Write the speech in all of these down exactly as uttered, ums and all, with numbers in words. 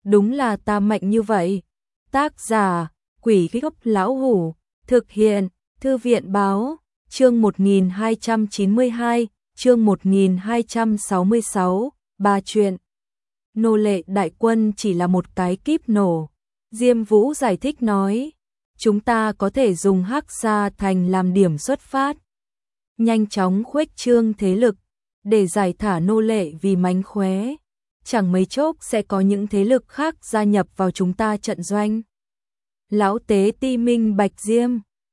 đúng là ta mạnh như vậy. Tác giả, Quỷ Gốc Lão Hủ, thực hiện, Thư viện báo, chương một nghìn hai trăm chín mươi hai, chương một nghìn hai trăm sáu mươi sáu, ba chuyện. Nô lệ đại quân chỉ là một cái kíp nổ. Diêm Vũ giải thích nói, chúng ta có thể dùng Hắc Sa Thành làm điểm xuất phát, nhanh chóng khuếch trương thế lực, để giải thả nô lệ vì mánh khóe. Chẳng mấy chốc sẽ có những thế lực khác gia nhập vào chúng ta trận doanh. Lão tế ti minh bạch Diêm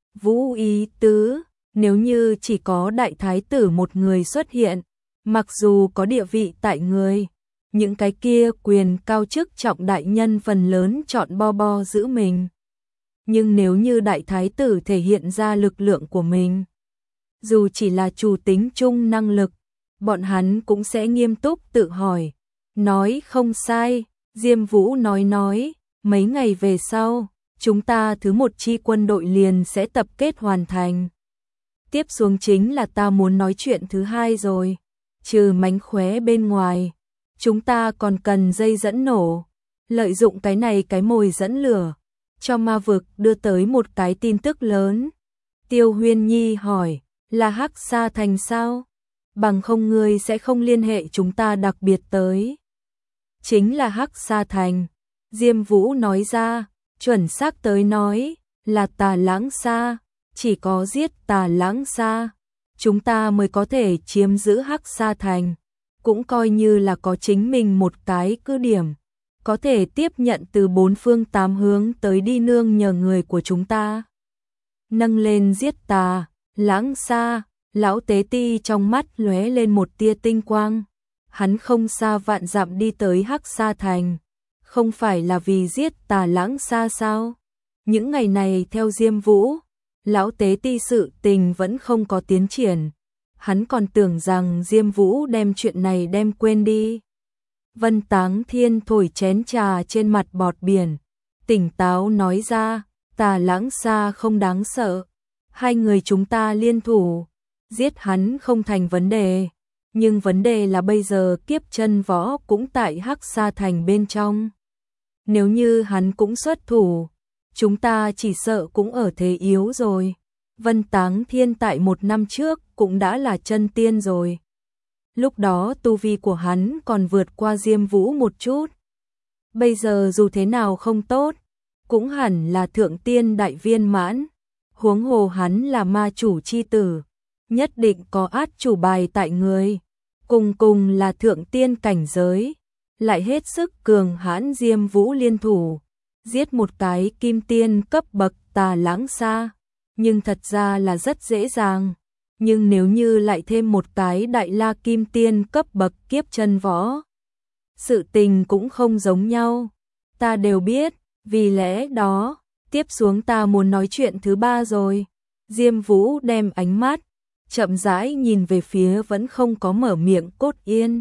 Vũ ý tứ, nếu như chỉ có đại thái tử một người xuất hiện, mặc dù có địa vị tại người, những cái kia quyền cao chức trọng đại nhân phần lớn chọn bo bo giữ mình. Nhưng nếu như đại thái tử thể hiện ra lực lượng của mình, dù chỉ là chủ tính chung năng lực, bọn hắn cũng sẽ nghiêm túc tự hỏi. Nói không sai, Diêm Vũ nói nói, mấy ngày về sau, chúng ta thứ một chi quân đội liền sẽ tập kết hoàn thành. Tiếp xuống chính là ta muốn nói chuyện thứ hai rồi. Trừ mánh khóe bên ngoài, chúng ta còn cần dây dẫn nổ, lợi dụng cái này cái mồi dẫn lửa, cho ma vực đưa tới một cái tin tức lớn. Tiêu Huyên Nhi hỏi, là Hắc Sa Thành sao? Bằng không ngươi sẽ không liên hệ chúng ta đặc biệt tới. Chính là Hắc Sa Thành. Diêm Vũ nói ra, chuẩn xác tới nói, là Tà Lãng Sa. Chỉ có giết Tà Lãng Sa, chúng ta mới có thể chiếm giữ Hắc Sa Thành. Cũng coi như là có chính mình một cái cứ điểm, có thể tiếp nhận từ bốn phương tám hướng tới đi nương nhờ người của chúng ta. Nâng lên giết Tà Lãng Sa, lão tế ti trong mắt lóe lên một tia tinh quang. Hắn không xa vạn dặm đi tới Hắc Sa Thành, không phải là vì giết Tà Lãng Sa sao? Những ngày này theo Diêm Vũ, lão tế ti sự tình vẫn không có tiến triển. Hắn còn tưởng rằng Diêm Vũ đem chuyện này đem quên đi. Vân Táng Thiên thổi chén trà trên mặt bọt biển, tỉnh táo nói ra, Tà Lãng Sa không đáng sợ. Hai người chúng ta liên thủ, giết hắn không thành vấn đề. Nhưng vấn đề là bây giờ Kiếp Chân Võ cũng tại Hắc Sa Thành bên trong. Nếu như hắn cũng xuất thủ, chúng ta chỉ sợ cũng ở thế yếu rồi. Vân Táng Thiên tại một năm trước cũng đã là chân tiên rồi. Lúc đó tu vi của hắn còn vượt qua Diêm Vũ một chút. Bây giờ dù thế nào không tốt, cũng hẳn là thượng tiên đại viên mãn. Huống hồ hắn là ma chủ chi tử, nhất định có át chủ bài tại người. Cùng cùng là thượng tiên cảnh giới, lại hết sức cường hãn. Diêm Vũ liên thủ, giết một cái kim tiên cấp bậc Tà Lãng Sa, nhưng thật ra là rất dễ dàng. Nhưng nếu như lại thêm một cái đại la kim tiên cấp bậc Kiếp Chân Võ, sự tình cũng không giống nhau. Ta đều biết, vì lẽ đó, tiếp xuống ta muốn nói chuyện thứ ba rồi. Diêm Vũ đem ánh mắt chậm rãi nhìn về phía vẫn không có mở miệng Cốt Yên.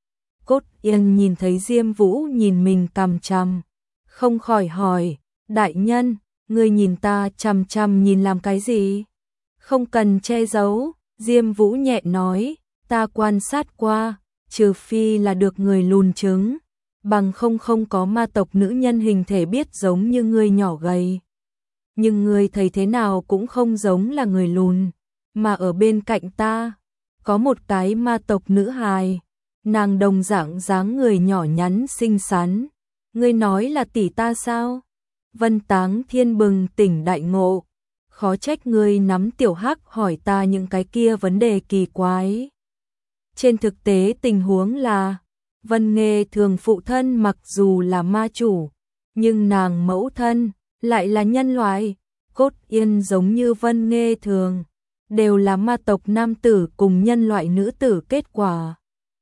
Cốt Yên nhìn thấy Diêm Vũ nhìn mình cằm chằm, không khỏi hỏi, đại nhân, ngươi nhìn ta chằm chằm nhìn làm cái gì? Không cần che giấu, Diêm Vũ nhẹ nói, ta quan sát qua, trừ phi là được người lùn trứng, bằng không không có ma tộc nữ nhân hình thể biết giống như ngươi nhỏ gầy. Nhưng ngươi thấy thế nào cũng không giống là người lùn, mà ở bên cạnh ta, có một cái ma tộc nữ hài, nàng đồng dạng dáng người nhỏ nhắn xinh xắn. Ngươi nói là tỷ ta sao? Vân Táng Thiên bừng tỉnh đại ngộ, khó trách ngươi nắm tiểu hắc hỏi ta những cái kia vấn đề kỳ quái. Trên thực tế tình huống là, Vân Nghê Thường phụ thân mặc dù là ma chủ, nhưng nàng mẫu thân lại là nhân loại. Cốt Yên giống như Vân Nghê Thường, đều là ma tộc nam tử cùng nhân loại nữ tử kết quả.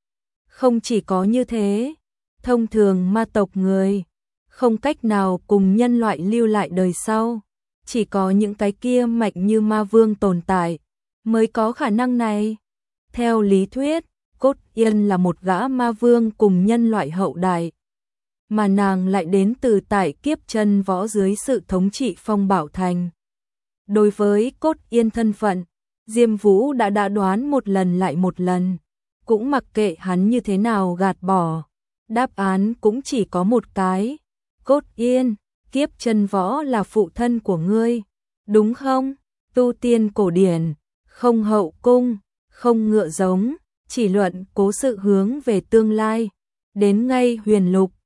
Không chỉ có như thế, thông thường ma tộc người không cách nào cùng nhân loại lưu lại đời sau, chỉ có những cái kia mạnh như ma vương tồn tại mới có khả năng này. Theo lý thuyết, Cốt Yên là một gã ma vương cùng nhân loại hậu đại, mà nàng lại đến từ tại Kiếp Chân Võ dưới sự thống trị Phong Bảo Thành. Đối với Cốt Yên thân phận, Diêm Vũ đã đã đoán một lần lại một lần, cũng mặc kệ hắn như thế nào gạt bỏ, Đáp án cũng chỉ có một cái. Cốt Yên, Kiếp Chân Võ là phụ thân của ngươi, đúng không? Tu tiên cổ điển, không hậu cung, không ngựa giống, chỉ luận cố sự hướng về tương lai. Đến ngay huyền lục,